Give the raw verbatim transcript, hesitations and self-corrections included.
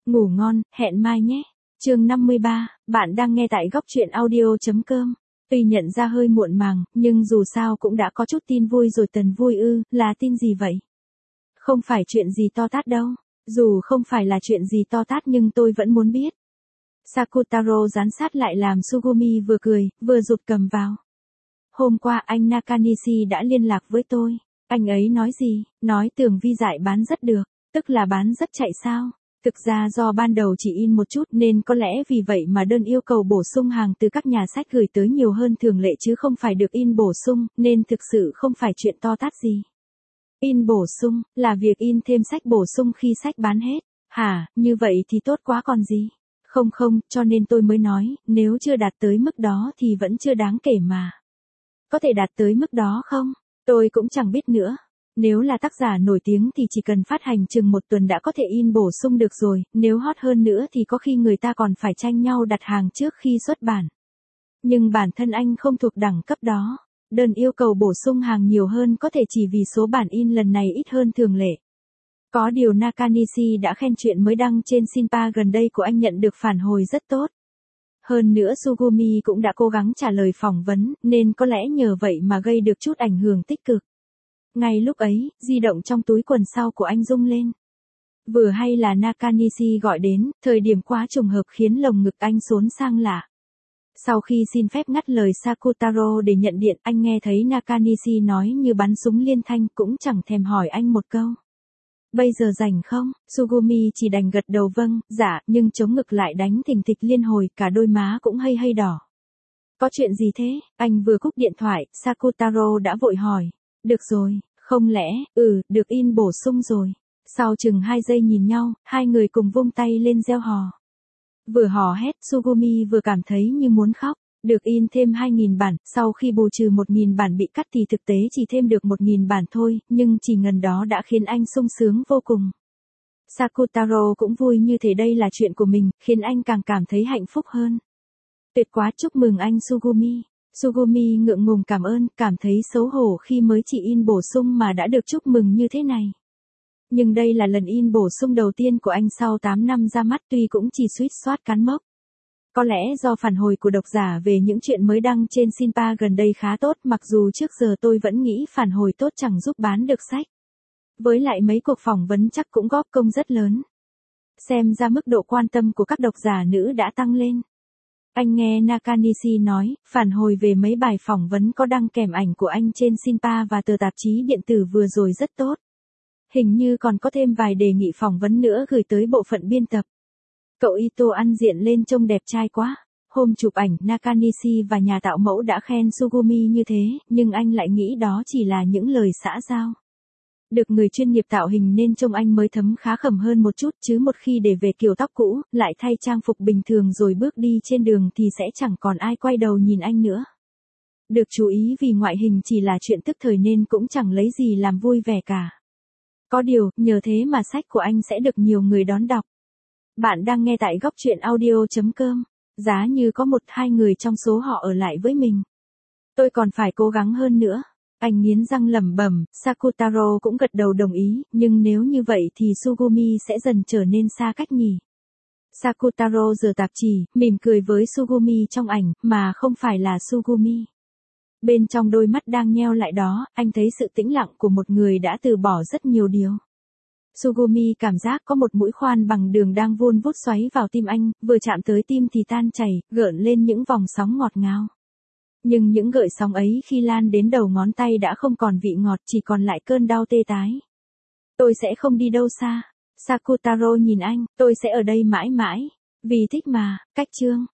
Ngủ ngon, hẹn mai nhé. Chương năm mươi ba, bạn đang nghe tại góc truyện audio.com. Tuy nhận ra hơi muộn màng, nhưng dù sao cũng đã có chút tin vui rồi. Tần vui ư, là tin gì vậy? Không phải chuyện gì to tát đâu. Dù không phải là chuyện gì to tát nhưng tôi vẫn muốn biết. Sakutaro dán sát lại làm Sugumi vừa cười, vừa rụt cầm vào. Hôm qua anh Nakanishi đã liên lạc với tôi. Anh ấy nói gì? Nói tường vi dại bán rất được, tức là bán rất chạy sao? Thực ra do ban đầu chỉ in một chút nên có lẽ vì vậy mà đơn yêu cầu bổ sung hàng từ các nhà sách gửi tới nhiều hơn thường lệ chứ không phải được in bổ sung, nên thực sự không phải chuyện to tát gì. In bổ sung, là việc in thêm sách bổ sung khi sách bán hết. Hả, như vậy thì tốt quá còn gì. Không không, cho nên tôi mới nói, nếu chưa đạt tới mức đó thì vẫn chưa đáng kể mà. Có thể đạt tới mức đó không? Tôi cũng chẳng biết nữa. Nếu là tác giả nổi tiếng thì chỉ cần phát hành chừng một tuần đã có thể in bổ sung được rồi, nếu hot hơn nữa thì có khi người ta còn phải tranh nhau đặt hàng trước khi xuất bản. Nhưng bản thân anh không thuộc đẳng cấp đó. Đơn yêu cầu bổ sung hàng nhiều hơn có thể chỉ vì số bản in lần này ít hơn thường lệ. Có điều Nakanishi đã khen chuyện mới đăng trên Shinpa gần đây của anh nhận được phản hồi rất tốt. Hơn nữa Sugumi cũng đã cố gắng trả lời phỏng vấn, nên có lẽ nhờ vậy mà gây được chút ảnh hưởng tích cực. Ngay lúc ấy, di động trong túi quần sau của anh rung lên. Vừa hay là Nakanishi gọi đến, thời điểm quá trùng hợp khiến lồng ngực anh xốn sang lạ. Sau khi xin phép ngắt lời Sakutaro để nhận điện, anh nghe thấy Nakanishi nói như bắn súng liên thanh, cũng chẳng thèm hỏi anh một câu. Bây giờ rảnh không? Sugumi chỉ đành gật đầu vâng, dạ, nhưng chống ngực lại đánh thình thịch liên hồi, cả đôi má cũng hơi hơi đỏ. Có chuyện gì thế? Anh vừa cúp điện thoại, Sakutaro đã vội hỏi. Được rồi, không lẽ, ừ, được in bổ sung rồi. Sau chừng hai giây nhìn nhau, hai người cùng vung tay lên reo hò. Vừa hò hét, Sugumi vừa cảm thấy như muốn khóc. Được in thêm hai nghìn bản, sau khi bù trừ một nghìn bản bị cắt thì thực tế chỉ thêm được một nghìn bản thôi, nhưng chỉ ngần đó đã khiến anh sung sướng vô cùng. Sakutaro cũng vui như thế, đây là chuyện của mình, khiến anh càng cảm thấy hạnh phúc hơn. Tuyệt quá, chúc mừng anh Sugumi. Sugumi ngượng ngùng cảm ơn, cảm thấy xấu hổ khi mới chỉ in bổ sung mà đã được chúc mừng như thế này. Nhưng đây là lần in bổ sung đầu tiên của anh sau tám năm ra mắt, tuy cũng chỉ suýt soát cán mốc. Có lẽ do phản hồi của độc giả về những chuyện mới đăng trên Shinpa gần đây khá tốt, mặc dù trước giờ tôi vẫn nghĩ phản hồi tốt chẳng giúp bán được sách. Với lại mấy cuộc phỏng vấn chắc cũng góp công rất lớn. Xem ra mức độ quan tâm của các độc giả nữ đã tăng lên. Anh nghe Nakanishi nói, phản hồi về mấy bài phỏng vấn có đăng kèm ảnh của anh trên Shinpa và tờ tạp chí điện tử vừa rồi rất tốt. Hình như còn có thêm vài đề nghị phỏng vấn nữa gửi tới bộ phận biên tập. Cậu Ito ăn diện lên trông đẹp trai quá. Hôm chụp ảnh, Nakanishi và nhà tạo mẫu đã khen Sugumi như thế, nhưng anh lại nghĩ đó chỉ là những lời xã giao. Được người chuyên nghiệp tạo hình nên trông anh mới thấm khá khẩm hơn một chút, chứ một khi để về kiểu tóc cũ, lại thay trang phục bình thường rồi bước đi trên đường thì sẽ chẳng còn ai quay đầu nhìn anh nữa. Được chú ý vì ngoại hình chỉ là chuyện tức thời nên cũng chẳng lấy gì làm vui vẻ cả. Có điều, nhờ thế mà sách của anh sẽ được nhiều người đón đọc. Bạn đang nghe tại góc truyện audio.com. Giá như có một hai người trong số họ ở lại với mình. Tôi còn phải cố gắng hơn nữa. Anh nghiến răng lẩm bẩm, Sakutaro cũng gật đầu đồng ý, nhưng nếu như vậy thì Sugumi sẽ dần trở nên xa cách nhỉ. Sakutaro giở tạp chí, mỉm cười với Sugumi trong ảnh, mà không phải là Sugumi. Bên trong đôi mắt đang nheo lại đó, anh thấy sự tĩnh lặng của một người đã từ bỏ rất nhiều điều. Sugumi cảm giác có một mũi khoan bằng đường đang vun vút xoáy vào tim anh, vừa chạm tới tim thì tan chảy, gợn lên những vòng sóng ngọt ngào. Nhưng những gợn sóng ấy khi lan đến đầu ngón tay đã không còn vị ngọt, chỉ còn lại cơn đau tê tái. Tôi sẽ không đi đâu xa. Sakutaro nhìn anh, tôi sẽ ở đây mãi mãi. Vì thích mà, cách chương.